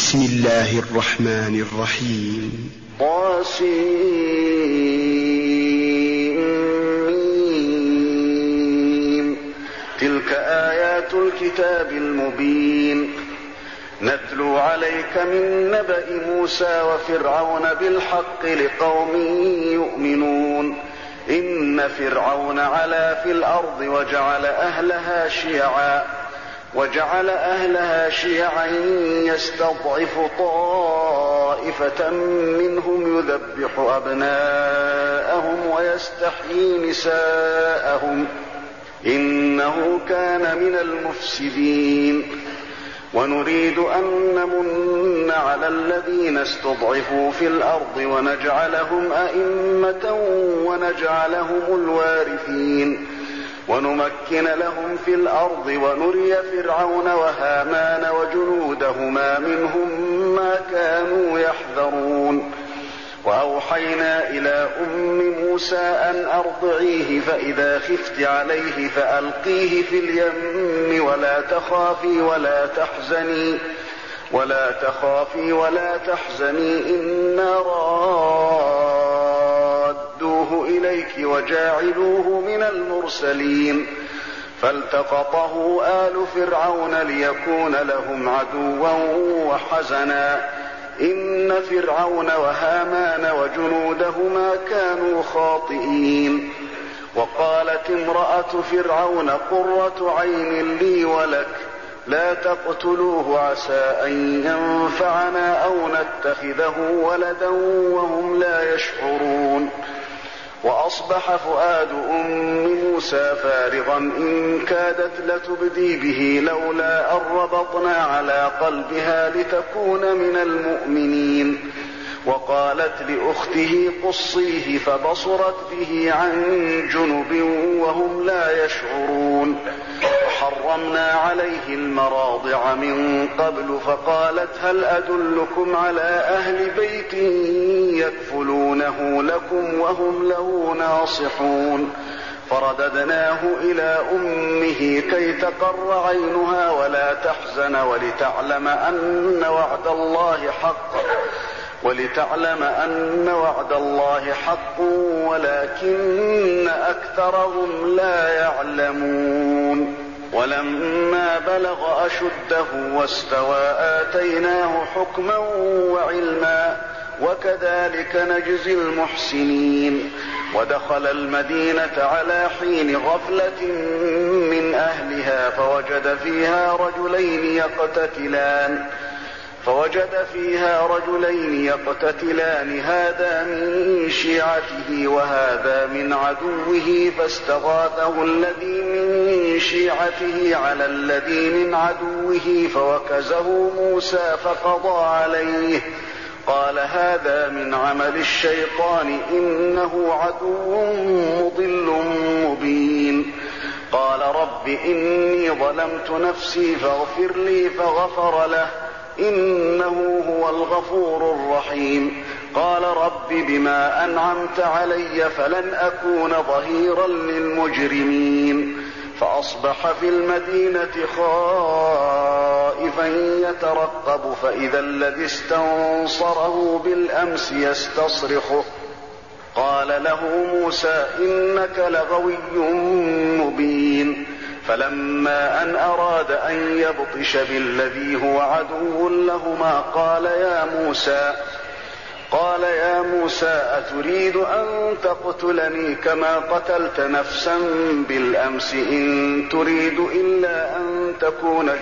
بسم الله الرحمن الرحيم. طاسيم. تلك آيات الكتاب المبين. نتلو عليك من نبأ موسى وفرعون بالحق لقوم يؤمنون. إن فرعون علا في الأرض وجعل أهلها شيعا يستضعف طائفة منهم يذبح أبناءهم ويستحيي نساءهم إنه كان من المفسدين. ونريد أن نمن على الذين استضعفوا في الأرض ونجعلهم أئمة ونجعلهم الوارثين ونمكن لهم في الأرض ونري فرعون وهامان وجنودهما منهم ما كانوا يحذرون. وأوحينا إلى أم موسى أن أرضعيه فإذا خفت عليه فألقيه في اليم ولا تخافي ولا تحزني إنا رادوه إليك وجاعلوه من المرسلين. فالتقطه آل فرعون ليكون لهم عدوا وحزنا إن فرعون وهامان وجنودهما كانوا خاطئين. وقالت امرأة فرعون قرة عين لي ولك لا تقتلوه عسى أن ينفعنا أو نتخذه ولدا وهم لا يشعرون. وأصبح فؤاد أم موسى فارغا إن كادت لتبدي به لولا أن ربطنا على قلبها لتكون من المؤمنين. وقالت لأخته قصيه فبصرت به عن جنب وهم لا يشعرون. وحرمنا عليه المراضع من قبل فقالت هل أدلكم على أهل بيت يكفلونه لكم وهم له ناصحون. فرددناه إلى أمه كي تقر عينها ولا تحزن ولتعلم أن وعد الله حق ولكن أكثرهم لا يعلمون. ولما بلغ أشده واستوى آتيناه حكما وعلما وكذلك نجزي المحسنين. ودخل المدينة على حين غفلة من أهلها فوجد فيها رجلين يقتتلان هذا من شيعته وهذا من عدوه فاستغاثه الذي من شيعته على الذي من عدوه فوكزه موسى فقضى عليه. قال هذا من عمل الشيطان إنه عدو مضل مبين. قال رب إني ظلمت نفسي فاغفر لي فغفر له إنه هو الغفور الرحيم. قال رب بما أنعمت علي فلن أكون ظهيرا للمجرمين. فأصبح في المدينة خائفا يترقب فإذا الذي استنصره بالأمس يستصرخه. قال له موسى إنك لغوي مبين. فلما أن أراد أن يبطش بالذي هو عدو لهما قال يا موسى أتريد أن تقتلني كما قتلت نفسا بالأمس إن تريد إلا أن تكون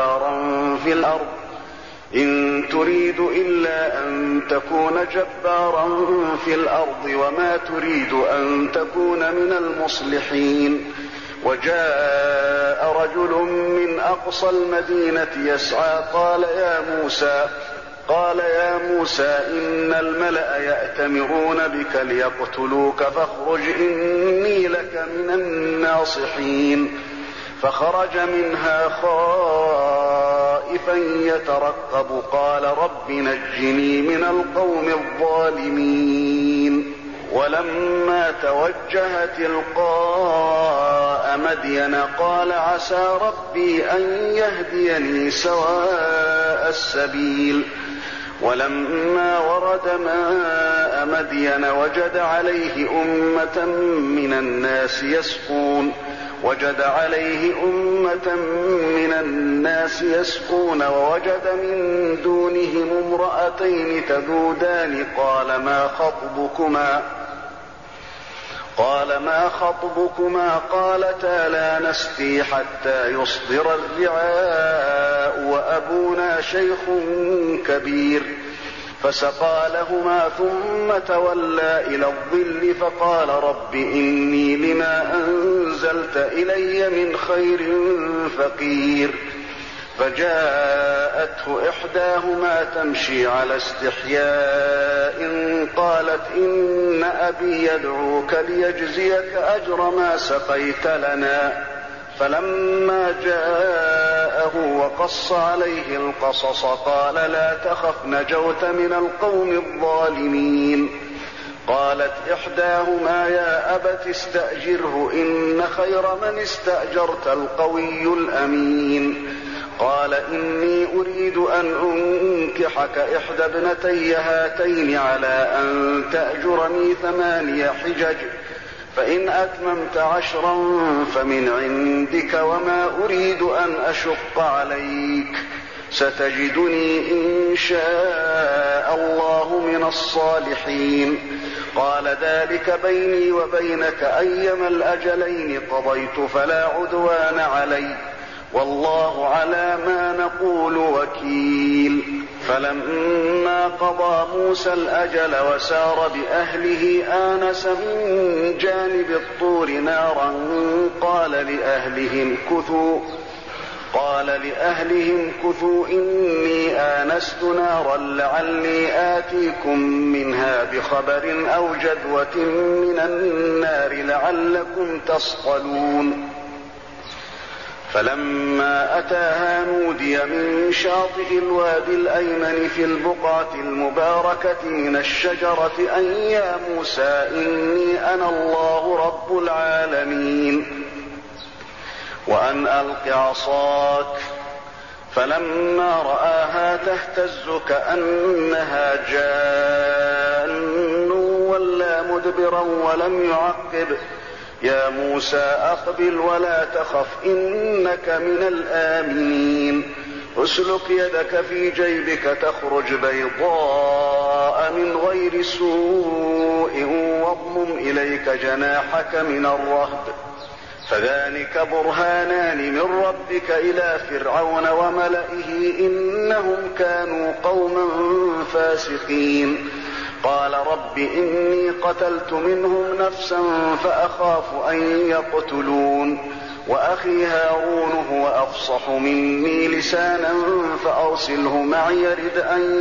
جبارا في الأرض وما تريد أن تكون من المصلحين. وجاء رجل من أقصى المدينة يسعى قال يا موسى إن الملأ يأتمرون بك ليقتلوك فاخرج إني لك من الناصحين. فخرج منها خائفا يترقب قال رب نجني من القوم الظالمين. ولما توجه تلقاء ماء مدين قال عسى ربي أن يهديني سواء السبيل ولما ورد ماء مدين وجد عليه أمة من الناس يسقون ووجد من دونهم امرأتين تذودان قال ما خطبكما قالتا لا نسقي حتى يصدر الرعاء وأبونا شيخ كبير فسقى لهما ثم تولى إلى الظل فقال رب إني لما أنزلت إلي من خير فقير فجاءته إحداهما تمشي على استحياء قالت إن أبي يدعوك ليجزيك أجر ما سقيت لنا فلما جاءه وقص عليه القصص قال لا تخف نجوت من القوم الظالمين قالت إحداهما يا أبت استأجره إن خير من استأجرت القوي الأمين قال إني أريد أن أنكحك إحدى ابنتي هاتين على أن تأجرني 8 حجج فإن أتممت 10 فمن عندك وما أريد أن أشق عليك ستجدني إن شاء الله من الصالحين قال ذلك بيني وبينك أيما الأجلين قضيت فلا عدوان علي والله على ما نقول وكيل فلما قضى موسى الأجل وسار بأهله آنس من جانب الطور نارا قال لأهلهم كثوا إني آنست نارا لعلي آتيكم منها بخبر أو جذوة من النار لعلكم تصطلون فلما أتاها نودي من شاطئ الوادي الأيمن في البقعة المباركة من الشجرة أن يا موسى إني أنا الله رب العالمين وأن ألق عصاك فلما رآها تهتز كأنها جان ولا مدبرا ولم يعقب يا موسى أقبل ولا تخف إنك من الآمنين اسلك يدك في جيبك تخرج بيضاء من غير سوء واضمم إليك جناحك من الرهب فذلك برهانان من ربك إلى فرعون وملئه إنهم كانوا قوما فاسقين قال رب إني قتلت منهم نفسا فأخاف أن يقتلون وأخي هارون هو أفصح مني لسانا فأرسله معي يرد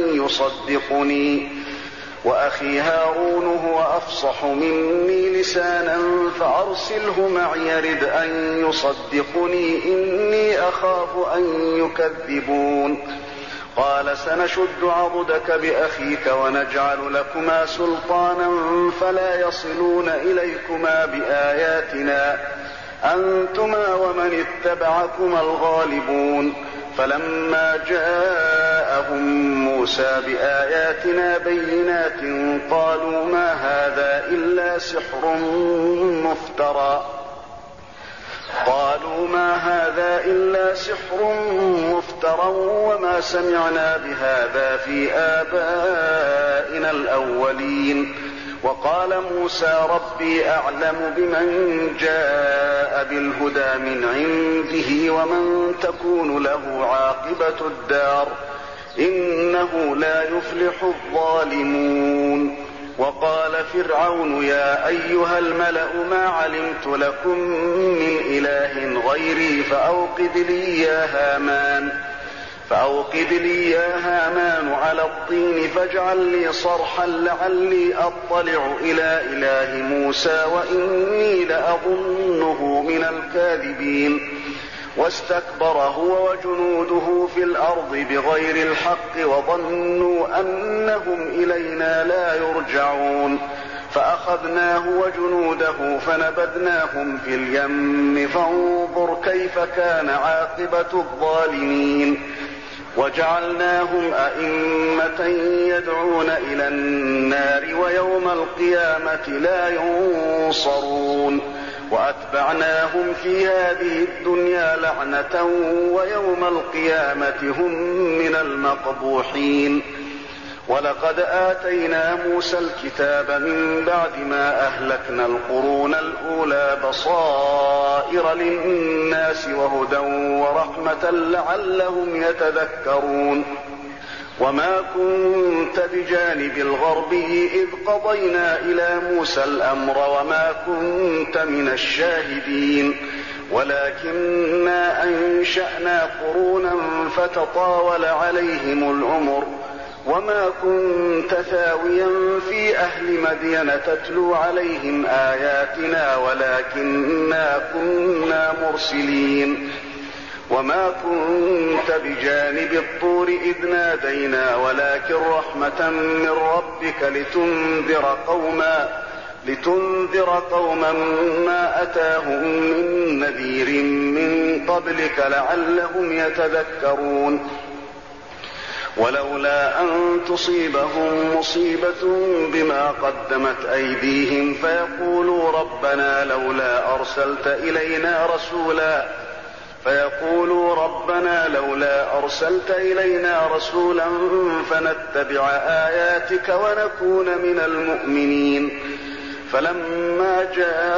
أن يصدقني إني أخاف أن يكذبون قال سنشد عضدك بأخيك ونجعل لكما سلطانا فلا يصلون إليكما بآياتنا أنتما ومن اتبعكما الغالبون فلما جاءهم موسى بآياتنا بينات قالوا ما هذا إلا سحر مفترى وما سمعنا بهذا في آبائنا الأولين وقال موسى ربي أعلم بمن جاء بالهدى من عنده ومن تكون له عاقبة الدار إنه لا يفلح الظالمون وقال فرعون يا أيها الملأ ما علمت لكم من إله غيري فأوقد لي يا هامان على الطين فاجعل لي صرحا لعلي أطلع إلى إله موسى وإني لأظنه من الكاذبين واستكبر هو وجنوده في الأرض بغير الحق وظنوا أنهم إلينا لا يرجعون فأخذناه وجنوده فنبذناهم في اليم فانظر كيف كان عاقبة الظالمين. وجعلناهم أئمة يدعون إلى النار ويوم القيامة لا ينصرون. وأتبعناهم في هذه الدنيا لعنة ويوم القيامة هم من المقبوحين. ولقد آتينا موسى الكتاب من بعد ما أهلكنا القرون الأولى بصائر للناس وهدى ورحمة لعلهم يتذكرون. وما كنت بجانب الغربي إذ قضينا إلى موسى الأمر وما كنت من الشاهدين ولكننا أنشأنا قرونا فتطاول عليهم العمر وما كنت ثاويا في أهل مدين تتلو عليهم آياتنا ولكننا كنا مرسلين. وما كنت بجانب الطور إذ نادينا ولكن رحمة من ربك لتنذر قوما ما أتاهم من نذير من قبلك لعلهم يتذكرون. ولولا أن تصيبهم مصيبة بما قدمت أيديهم فيقولوا ربنا لولا أرسلت إلينا رسولا فنتبع آياتك ونكون من المؤمنين. فلما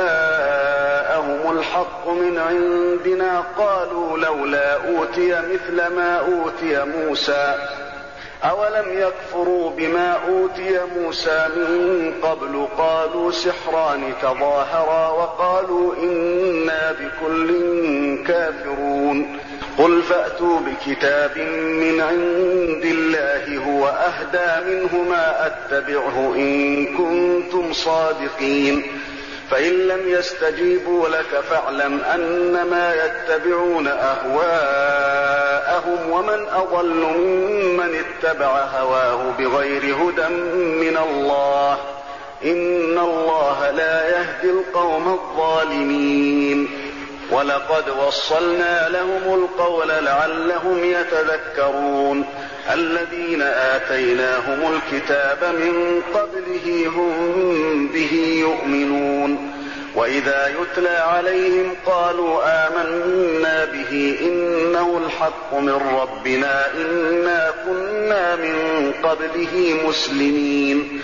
جاءهم الحق من عندنا قالوا لولا أوتي مثل ما أوتي موسى أولم يكفروا بما أوتي موسى من قبل قالوا سحران تظاهرا وقالوا إنا بكل كافرون. قل فأتوا بكتاب من عند الله هو أهدى منهما أتبعه إن كنتم صادقين. فإن لم يستجيبوا لك فاعلم أنما يتبعون أهواءهم ومن أضل ممن اتبع هواه بغير هدى من الله إن الله لا يهدي القوم الظالمين. ولقد وصلنا لهم القول لعلهم يتذكرون. الذين آتيناهم الكتاب من قبله هم به يؤمنون. وإذا يتلى عليهم قالوا آمنا به إنه الحق من ربنا إنا كنا من قبله مسلمين.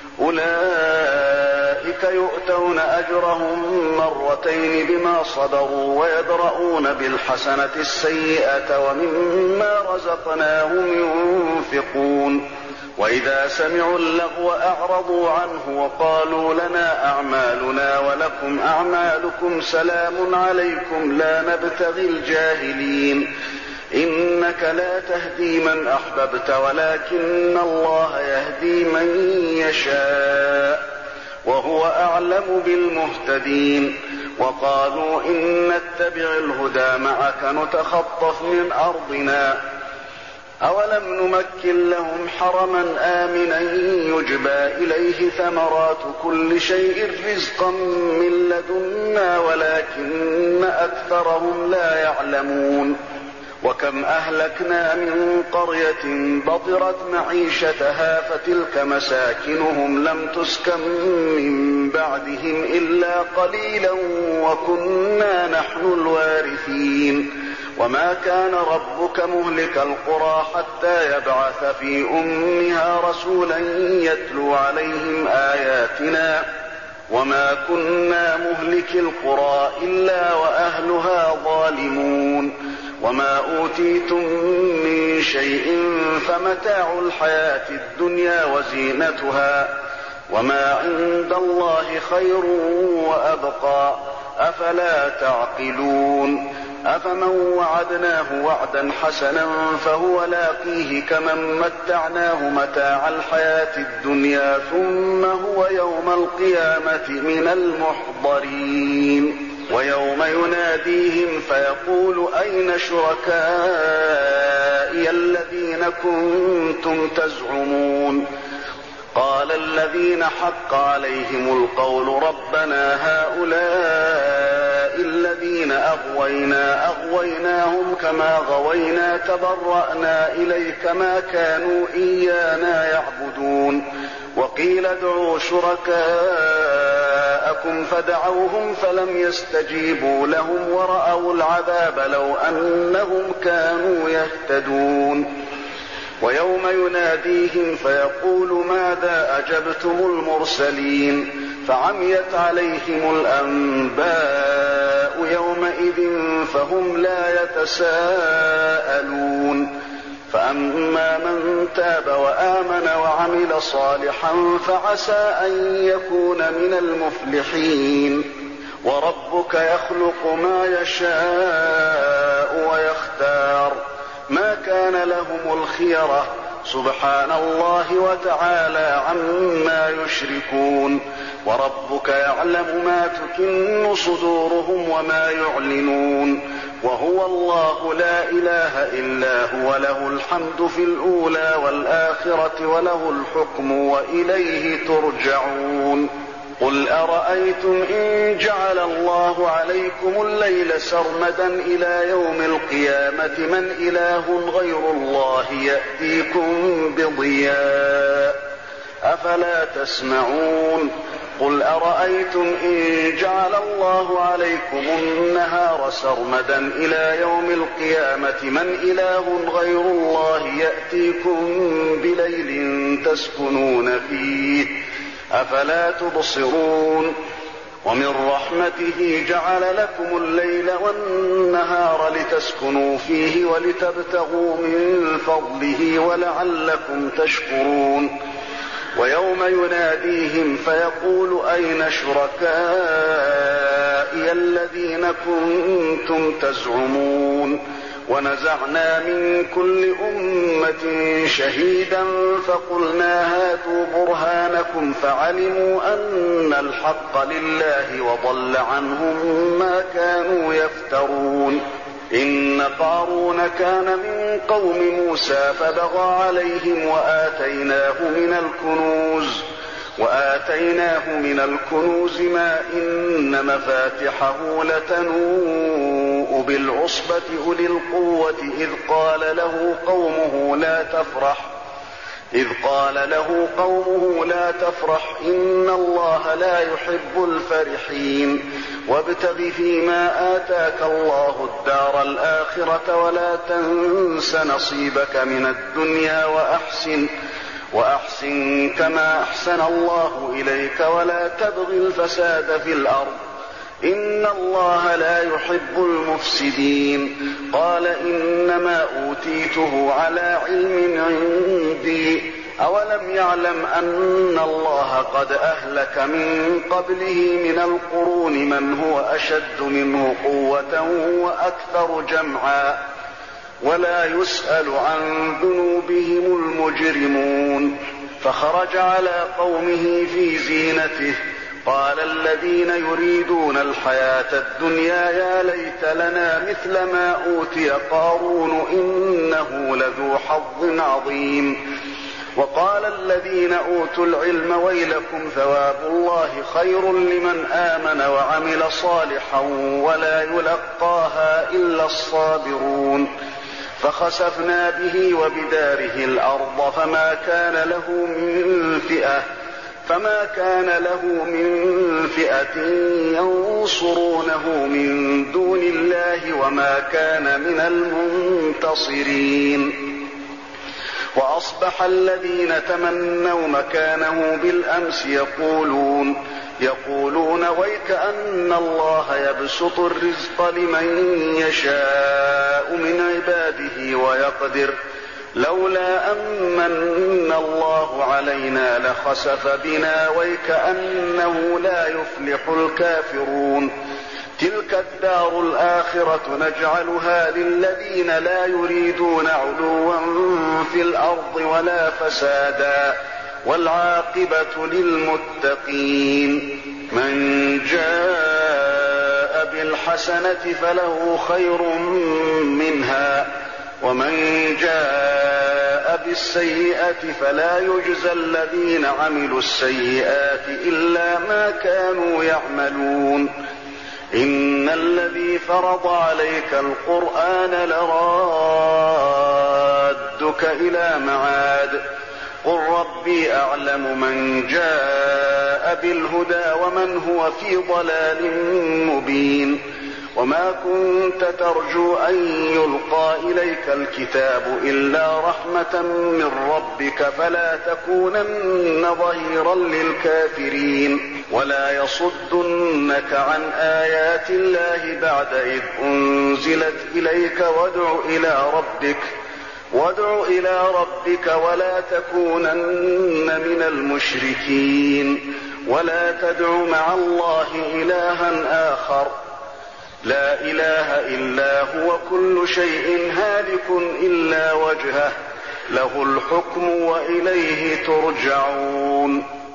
أولئك يؤتون أجرهم مرتين بما صبروا ويدرؤون بالحسنة السيئة ومما رزقناهم ينفقون. وإذا سمعوا اللغو أعرضوا عنه وقالوا لنا أعمالنا ولكم أعمالكم سلام عليكم لا نبتغي الجاهلين. إنك لا تهدي من أحببت ولكن الله يهدي من يشاء وهو أعلم بالمهتدين. وقالوا إن نتبع الهدى معك نتخطف من أرضنا أولم نمكن لهم حرما آمنا يجبى إليه ثمرات كل شيء رزقا من لدنا ولكن أكثرهم لا يعلمون. وكم أهلكنا من قرية بطرت معيشتها فتلك مساكنهم لم تسكن من بعدهم إلا قليلا وكنا نحن الوارثين. وما كان ربك مهلك القرى حتى يبعث في أمها رسولا يتلو عليهم آياتنا وما كنا مهلك القرى إلا وأهلها ظالمون. وما أوتيتم من شيء فمتاع الحياة الدنيا وزينتها وما عند الله خير وأبقى أفلا تعقلون. أفمن وعدناه وعدا حسنا فهو لاقيه كمن متعناه متاع الحياة الدنيا ثم هو يوم القيامة من المحضرين. ويوم يناديهم فيقول أين شركائي الذين كنتم تزعمون قال الذين حق عليهم القول ربنا هؤلاء الذين أغويناهم كما غوينا تبرأنا إليك ما كانوا إيانا يعبدون وقيل ادعوا شركاءكم فدعوهم فلم يستجيبوا لهم ورأوا العذاب لو أنهم كانوا يهتدون ويوم يناديهم فيقول ماذا أجبتم المرسلين فعميت عليهم الأنباء يومئذ فهم لا يتساءلون فأما من تاب وآمن وعمل صالحا فعسى أن يكون من المفلحين وربك يخلق ما يشاء ويختار ما كان لهم الخيرة سبحان الله وتعالى عما يشركون وربك يعلم ما تكن صدورهم وما يعلنون وهو الله لا إله إلا هو له الحمد في الأولى والآخرة وله الحكم وإليه ترجعون قل أرأيتم إن جعل الله عليكم الليل سرمدا إلى يوم القيامة من إله غير الله يأتيكم بضياء أفلا تسمعون قل أرأيتم إن جعل الله عليكم النهار سرمدا إلى يوم القيامة من إله غير الله يأتيكم بليل تسكنون فيه أفلا تبصرون ومن رحمته جعل لكم الليل والنهار لتسكنوا فيه ولتبتغوا من فضله ولعلكم تشكرون ويوم يناديهم فيقول أين شركائي الذين كنتم تزعمون ونزعنا من كل أمة شهيدا فقلنا هاتوا برهانكم فعلموا أن الحق لله وضل عنهم ما كانوا يفترون إن قارون كان من قوم موسى فبغى عليهم وآتيناه من الكنوز ما إن مفاتحه لتنوء بالعصبة أولي القوة إذ قال له قومه لا تفرح إن الله لا يحب الفرحين وابتغ فيما آتاك الله الدار الآخرة ولا تنس نصيبك من الدنيا وأحسن كما أحسن الله إليك ولا تبغ الفساد في الأرض إن الله لا يحب المفسدين قال إنما أوتيته على علم عندي أولم يعلم أن الله قد أهلك من قبله من القرون من هو أشد منه قوة وأكثر جمعا ولا يسأل عن ذنوبهم المجرمون فخرج على قومه في زينته قال الذين يريدون الحياة الدنيا يا ليت لنا مثل ما أوتي قارون إنه لذو حظ عظيم وقال الذين أوتوا العلم ويلكم ثواب الله خير لمن آمن وعمل صالحا ولا يلقاها إلا الصابرون فخسفنا به وبداره الأرض فما كان له من فئة ينصرونه من دون الله وما كان من المنتصرين وأصبح الذين تمنوا مكانه بالأمس يقولون ويك أن الله يبسط الرزق لمن يشاء من عباده ويقدر لولا أمن الله علينا لخسف بنا ويكأنه لا يفلح الكافرون تلك الدار الآخرة نجعلها للذين لا يريدون علوا في الأرض ولا فسادا والعاقبة للمتقين من جاء بالحسنة فله خير منها ومن جاء جاء بالسيئة فلا يجزى الذين عملوا السيئات إلا ما كانوا يعملون إن الذي فرض عليك القرآن لرادك إلى معاد قل ربي أعلم من جاء بالهدى ومن هو في ضلال مبين وما كنت ترجو أن يلقى إليك الكتاب إلا رحمة من ربك فلا تكونن ظهيرا للكافرين ولا يصدنك عن آيات الله بعد إذ أنزلت إليك وادع إلى ربك ولا تكونن من المشركين ولا تدع مع الله إلها آخر لا إله إلا هو كل شيء هالك إلا وجهه له الحكم وإليه ترجعون